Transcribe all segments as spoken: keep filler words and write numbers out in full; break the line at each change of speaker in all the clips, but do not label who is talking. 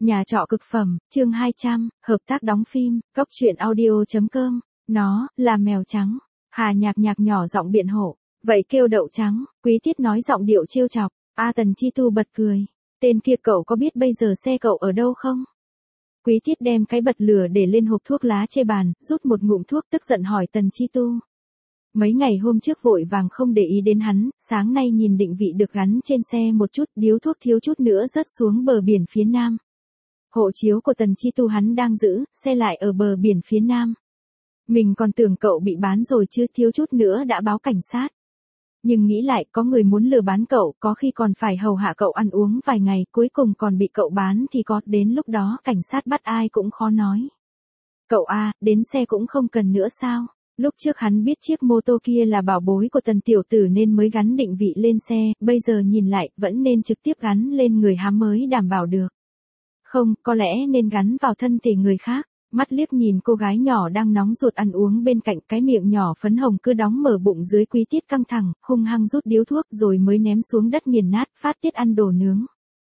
Nhà trọ cực phẩm, chương hai trăm, hợp tác đóng phim, cốc truyện audio.com. Nó, là mèo trắng. Hà Nhạc Nhạc nhỏ giọng biện hộ. Vậy kêu đậu trắng, Quý Tiết nói giọng điệu trêu chọc. A Tần Chi Tu bật cười. Tên kia cậu có biết bây giờ xe cậu ở đâu không? Quý Tiết đem cái bật lửa để lên hộp thuốc lá trên bàn, rút một ngụm thuốc tức giận hỏi Tần Chi Tu. Mấy ngày hôm trước vội vàng không để ý đến hắn, sáng nay nhìn định vị được gắn trên xe một chút, điếu thuốc thiếu chút nữa rớt xuống bờ biển phía nam. Hộ chiếu của Tần Chi Tu hắn đang giữ, xe lại ở bờ biển phía nam. Mình còn tưởng cậu bị bán rồi chứ, thiếu chút nữa đã báo cảnh sát. Nhưng nghĩ lại, có người muốn lừa bán cậu, có khi còn phải hầu hạ cậu ăn uống vài ngày, cuối cùng còn bị cậu bán thì có, đến lúc đó cảnh sát bắt ai cũng khó nói. Cậu a, đến xe cũng không cần nữa sao? Lúc trước hắn biết chiếc mô tô kia là bảo bối của Tần tiểu tử nên mới gắn định vị lên xe, bây giờ nhìn lại, vẫn nên trực tiếp gắn lên người hắn mới đảm bảo được. Không, có lẽ nên gắn vào thân thể người khác. Mắt liếc nhìn cô gái nhỏ đang nóng ruột ăn uống bên cạnh, cái miệng nhỏ phấn hồng cứ đóng mở bụng dưới. Quý Tiết căng thẳng, hung hăng rút điếu thuốc rồi mới ném xuống đất nghiền nát, phát tiết ăn đồ nướng.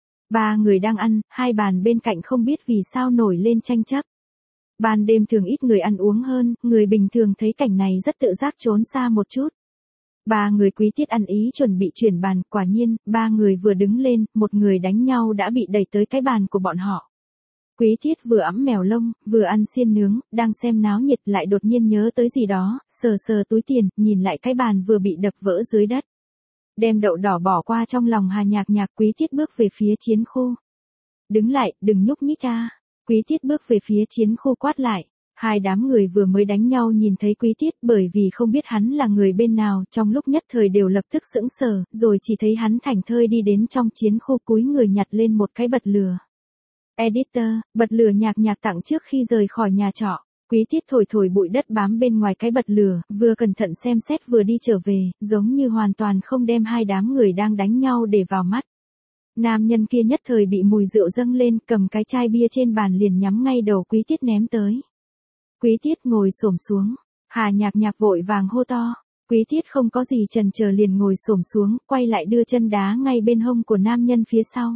Ba người đang ăn, hai bàn bên cạnh không biết vì sao nổi lên tranh chấp. Ban đêm thường ít người ăn uống hơn, người bình thường thấy cảnh này rất tự giác trốn xa một chút. Ba người Quý Tiết ăn ý chuẩn bị chuyển bàn, quả nhiên, ba người vừa đứng lên, một người đánh nhau đã bị đẩy tới cái bàn của bọn họ. Quý Tiết vừa ẵm mèo lông, vừa ăn xiên nướng, đang xem náo nhiệt lại đột nhiên nhớ tới gì đó, sờ sờ túi tiền, nhìn lại cái bàn vừa bị đập vỡ dưới đất. Đem đậu đỏ bỏ qua trong lòng Hà Nhạc Nhạc. Quý Tiết bước về phía chiến khu. Đứng lại, đừng nhúc nhích ra. Quý Tiết bước về phía chiến khu quát lại. Hai đám người vừa mới đánh nhau nhìn thấy Quý Tiết, bởi vì không biết hắn là người bên nào, trong lúc nhất thời đều lập tức sững sờ, rồi chỉ thấy hắn thảnh thơi đi đến trong chiến khu, cúi người nhặt lên một cái bật lửa. Editor, bật lửa Nhạc Nhạc tặng trước khi rời khỏi nhà trọ. Quý Tiết thổi thổi bụi đất bám bên ngoài cái bật lửa, vừa cẩn thận xem xét vừa đi trở về, giống như hoàn toàn không đem hai đám người đang đánh nhau để vào mắt. Nam nhân kia nhất thời bị mùi rượu dâng lên, cầm cái chai bia trên bàn liền nhắm ngay đầu Quý Tiết ném tới. Quý Tiết ngồi xổm xuống, Hà Nhạc Nhạc vội vàng hô to. Quý Tiết không có gì chần chờ liền ngồi xổm xuống, quay lại đưa chân đá ngay bên hông của nam nhân phía sau.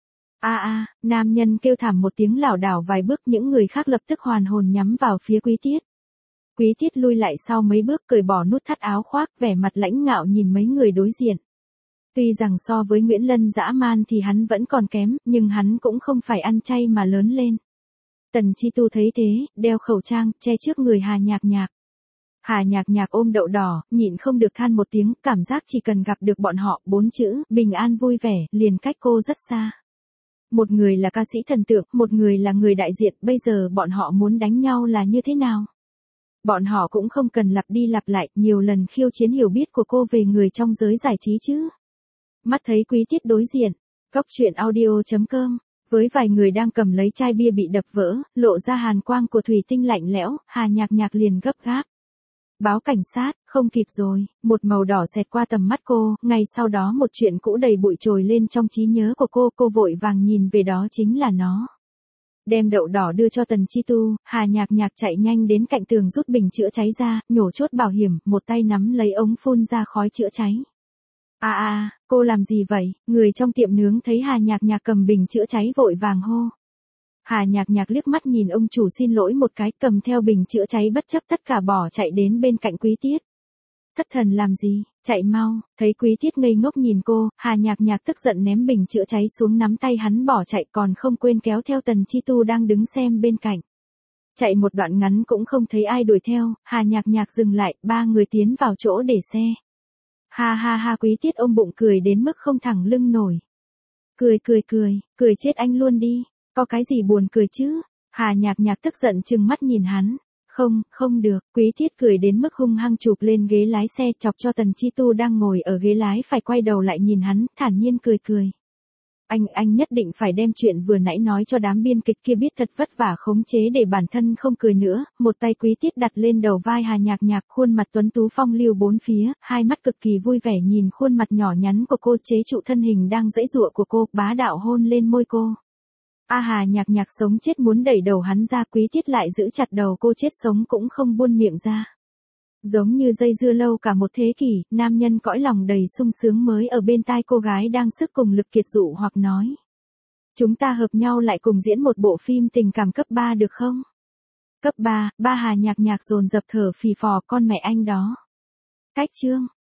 A a, nam nhân kêu thảm một tiếng lảo đảo vài bước, những người khác lập tức hoàn hồn nhắm vào phía Quý Tiết. Quý Tiết lui lại sau mấy bước, cởi bỏ nút thắt áo khoác, vẻ mặt lãnh ngạo nhìn mấy người đối diện. Tuy rằng so với Nguyễn Lân dã man thì hắn vẫn còn kém, nhưng hắn cũng không phải ăn chay mà lớn lên. Tần Chi Tu thấy thế, đeo khẩu trang, che trước người Hà Nhạc Nhạc. Hà Nhạc Nhạc ôm đậu đỏ, nhịn không được than một tiếng, cảm giác chỉ cần gặp được bọn họ, bốn chữ, bình an vui vẻ, liền cách cô rất xa. Một người là ca sĩ thần tượng, một người là người đại diện, bây giờ bọn họ muốn đánh nhau là như thế nào? Bọn họ cũng không cần lặp đi lặp lại, nhiều lần khiêu chiến hiểu biết của cô về người trong giới giải trí chứ. Mắt thấy Quý Tiết đối diện, cốc truyện audio.com, với vài người đang cầm lấy chai bia bị đập vỡ, lộ ra hàn quang của thủy tinh lạnh lẽo, Hà Nhạc Nhạc liền gấp gáp. Báo cảnh sát, không kịp rồi, một màu đỏ xẹt qua tầm mắt cô, ngay sau đó một chuyện cũ đầy bụi trồi lên trong trí nhớ của cô, cô vội vàng nhìn về đó chính là nó. Đem đậu đỏ đưa cho Tần Chi Tu, Hà Nhạc Nhạc chạy nhanh đến cạnh tường rút bình chữa cháy ra, nhổ chốt bảo hiểm, một tay nắm lấy ống phun ra khói chữa cháy. À à, cô làm gì vậy? Người trong tiệm nướng thấy Hà Nhạc Nhạc cầm bình chữa cháy vội vàng hô. Hà Nhạc Nhạc liếc mắt nhìn ông chủ xin lỗi một cái, cầm theo bình chữa cháy bất chấp tất cả bỏ chạy đến bên cạnh Quý Tiết. Thất thần làm gì, chạy mau. Thấy Quý Tiết ngây ngốc nhìn cô, Hà Nhạc Nhạc tức giận ném bình chữa cháy xuống, nắm tay hắn bỏ chạy, còn không quên kéo theo Tần Chi Tu đang đứng xem bên cạnh. Chạy một đoạn ngắn cũng không thấy ai đuổi theo, Hà Nhạc Nhạc dừng lại, ba người tiến vào chỗ để xe. Ha ha ha, Quý Tiết ôm bụng cười đến mức không thẳng lưng nổi. Cười cười cười, cười chết anh luôn đi, có cái gì buồn cười chứ? Hà Nhạc Nhạc tức giận trừng mắt nhìn hắn. Không, không được. Quý Tiết cười đến mức hung hăng chụp lên ghế lái xe, chọc cho Tần Chi Tu đang ngồi ở ghế lái phải quay đầu lại nhìn hắn, thản nhiên cười cười. Anh, anh nhất định phải đem chuyện vừa nãy nói cho đám biên kịch kia biết thật vất vả khống chế để bản thân không cười nữa. Một tay Quý Tiết đặt lên đầu vai Hà Nhạc Nhạc, khuôn mặt tuấn tú phong lưu bốn phía, hai mắt cực kỳ vui vẻ nhìn khuôn mặt nhỏ nhắn của cô, chế trụ thân hình đang giãy giụa của cô, bá đạo hôn lên môi cô. A Hà Nhạc Nhạc sống chết muốn đẩy đầu hắn ra, Quý Tiết lại giữ chặt đầu cô, chết sống cũng không buông miệng ra. Giống như dây dưa lâu cả một thế kỷ, nam nhân cõi lòng đầy sung sướng mới ở bên tai cô gái đang sức cùng lực kiệt dụ hoặc nói. Chúng ta hợp nhau lại cùng diễn một bộ phim tình cảm cấp ba được không? Cấp ba, ba Hà nhạc nhạc dồn dập thở phì phò con mẹ anh đó. Cách chương.